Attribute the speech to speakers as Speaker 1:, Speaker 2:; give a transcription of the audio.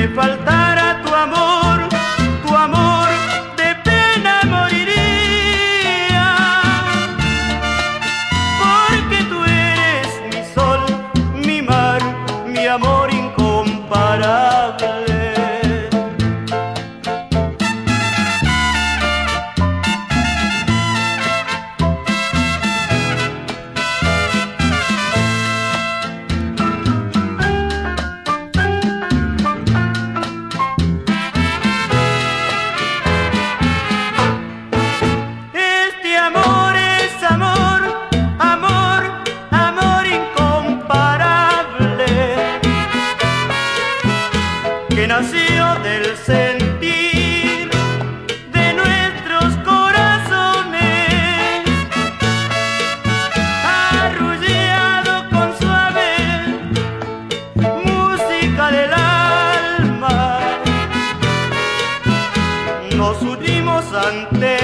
Speaker 1: faltara tu amor de pena moriría, porque tú eres mi sol, mi mar, mi amor incomparable. Que nació del sentir de nuestros corazones, arrullado con suave música del alma, nos unimos ante